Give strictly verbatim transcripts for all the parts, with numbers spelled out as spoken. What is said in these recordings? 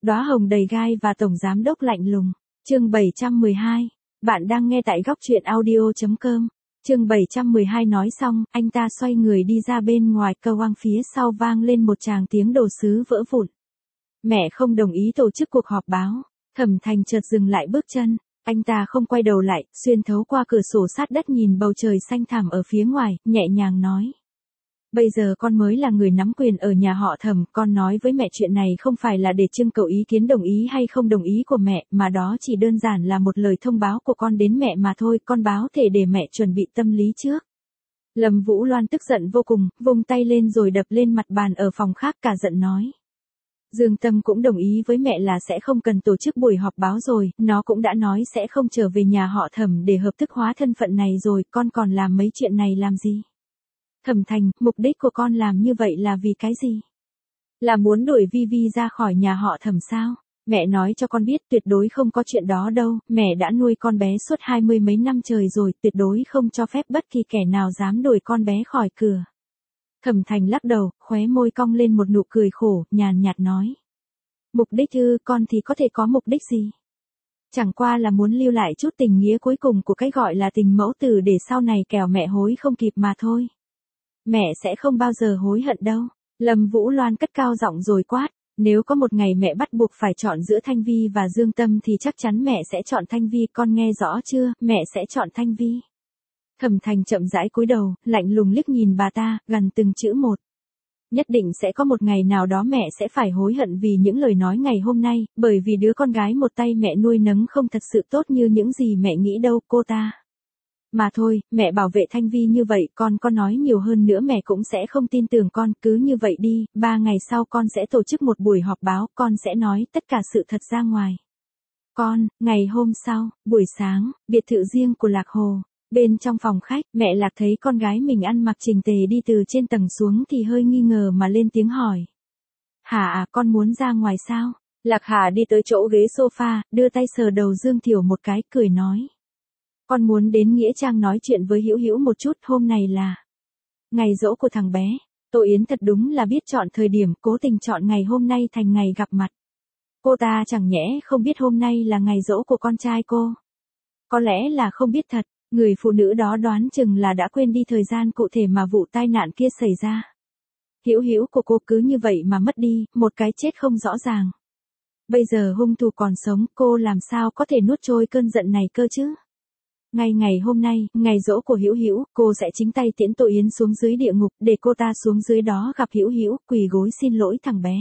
Đóa hồng đầy gai và tổng giám đốc lạnh lùng. Chương bảy trăm mười hai. Bạn đang nghe tại góc truyện audio chấm com. Chương bảy trăm mười hai nói xong, anh ta xoay người đi ra bên ngoài, cơ quang phía sau vang lên một tràng tiếng đồ sứ vỡ vụn. Mẹ không đồng ý tổ chức cuộc họp báo. Thẩm Thành chợt dừng lại bước chân. Anh ta không quay đầu lại, xuyên thấu qua cửa sổ sát đất nhìn bầu trời xanh thẳm ở phía ngoài, nhẹ nhàng nói. Bây giờ con mới là người nắm quyền ở nhà họ Thẩm, con nói với mẹ chuyện này không phải là để trưng cầu ý kiến đồng ý hay không đồng ý của mẹ, mà đó chỉ đơn giản là một lời thông báo của con đến mẹ mà thôi, con báo thể để mẹ chuẩn bị tâm lý trước. Lâm Vũ Loan tức giận vô cùng, vung tay lên rồi đập lên mặt bàn ở phòng khác, cả giận nói. Dương Tâm cũng đồng ý với mẹ là sẽ không cần tổ chức buổi họp báo rồi, nó cũng đã nói sẽ không trở về nhà họ Thẩm để hợp thức hóa thân phận này rồi, con còn làm mấy chuyện này làm gì? Thẩm Thành, mục đích của con làm như vậy là vì cái gì? Là muốn đuổi Vi Vi ra khỏi nhà họ Thẩm sao? Mẹ nói cho con biết tuyệt đối không có chuyện đó đâu, mẹ đã nuôi con bé suốt hai mươi mấy năm trời rồi, tuyệt đối không cho phép bất kỳ kẻ nào dám đuổi con bé khỏi cửa. Thẩm Thành lắc đầu, khóe môi cong lên một nụ cười khổ, nhàn nhạt nói. Mục đích ư, con thì có thể có mục đích gì? Chẳng qua là muốn lưu lại chút tình nghĩa cuối cùng của cái gọi là tình mẫu tử để sau này kẻo mẹ hối không kịp mà thôi. Mẹ sẽ không bao giờ hối hận đâu. Lâm Vũ Loan cất cao giọng rồi quát. Nếu có một ngày mẹ bắt buộc phải chọn giữa Thanh Vi và Dương Tâm thì chắc chắn mẹ sẽ chọn Thanh Vi, con nghe rõ chưa, mẹ sẽ chọn Thanh Vi. Thẩm Thành chậm rãi cúi đầu, lạnh lùng liếc nhìn bà ta, gần từng chữ một. Nhất định sẽ có một ngày nào đó mẹ sẽ phải hối hận vì những lời nói ngày hôm nay, bởi vì đứa con gái một tay mẹ nuôi nấng không thật sự tốt như những gì mẹ nghĩ đâu, cô ta. Mà thôi, mẹ bảo vệ Thanh Vi như vậy, con có nói nhiều hơn nữa mẹ cũng sẽ không tin tưởng con, cứ như vậy đi, ba ngày sau con sẽ tổ chức một buổi họp báo, con sẽ nói tất cả sự thật ra ngoài. Con, ngày hôm sau, buổi sáng, biệt thự riêng của Lạc Hồ. Bên trong phòng khách, mẹ Lạc thấy con gái mình ăn mặc chỉnh tề đi từ trên tầng xuống thì hơi nghi ngờ mà lên tiếng hỏi. Hà à, con muốn ra ngoài sao? Lạc Hà đi tới chỗ ghế sofa, đưa tay sờ đầu Dương Thiểu một cái, cười nói. Con muốn đến Nghĩa Trang nói chuyện với Hữu Hữu một chút, hôm nay là ngày giỗ của thằng bé. Tô Yến thật đúng là biết chọn thời điểm, cố tình chọn ngày hôm nay thành ngày gặp mặt. Cô ta chẳng nhẽ không biết hôm nay là ngày giỗ của con trai cô. Có lẽ là không biết thật. Người phụ nữ đó đoán chừng là đã quên đi thời gian cụ thể mà vụ tai nạn kia xảy ra. Hữu Hữu của cô cứ như vậy mà mất đi, một cái chết không rõ ràng. Bây giờ hung thủ còn sống, cô làm sao có thể nuốt trôi cơn giận này cơ chứ? Ngay ngày hôm nay, ngày giỗ của Hữu Hữu, cô sẽ chính tay tiễn Tô Yến xuống dưới địa ngục, để cô ta xuống dưới đó gặp Hữu Hữu, quỳ gối xin lỗi thằng bé.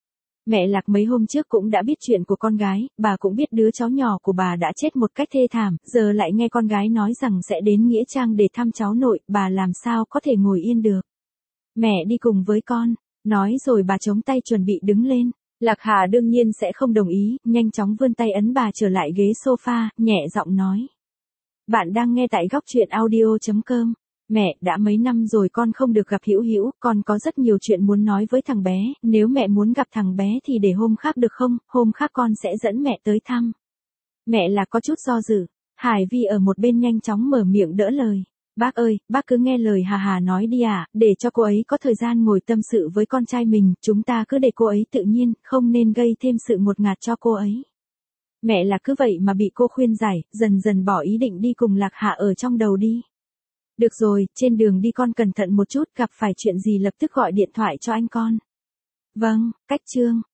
Mẹ Lạc mấy hôm trước cũng đã biết chuyện của con gái, bà cũng biết đứa cháu nhỏ của bà đã chết một cách thê thảm, giờ lại nghe con gái nói rằng sẽ đến Nghĩa Trang để thăm cháu nội, bà làm sao có thể ngồi yên được. Mẹ đi cùng với con, nói rồi bà chống tay chuẩn bị đứng lên. Lạc Hà đương nhiên sẽ không đồng ý, nhanh chóng vươn tay ấn bà trở lại ghế sofa, nhẹ giọng nói. Bạn đang nghe tại góc truyện audio chấm com. Mẹ, đã mấy năm rồi con không được gặp Hữu Hữu, con có rất nhiều chuyện muốn nói với thằng bé, nếu mẹ muốn gặp thằng bé thì để hôm khác được không, hôm khác con sẽ dẫn mẹ tới thăm. Mẹ là có chút do dự, Hải Vi ở một bên nhanh chóng mở miệng đỡ lời. Bác ơi, bác cứ nghe lời Hà Hà nói đi à, để cho cô ấy có thời gian ngồi tâm sự với con trai mình, chúng ta cứ để cô ấy tự nhiên, không nên gây thêm sự ngột ngạt cho cô ấy. Mẹ là cứ vậy mà bị cô khuyên giải, dần dần bỏ ý định đi cùng Lạc Hà ở trong đầu đi. Được rồi, trên đường đi con cẩn thận một chút, gặp phải chuyện gì lập tức gọi điện thoại cho anh con. Vâng, cách chương.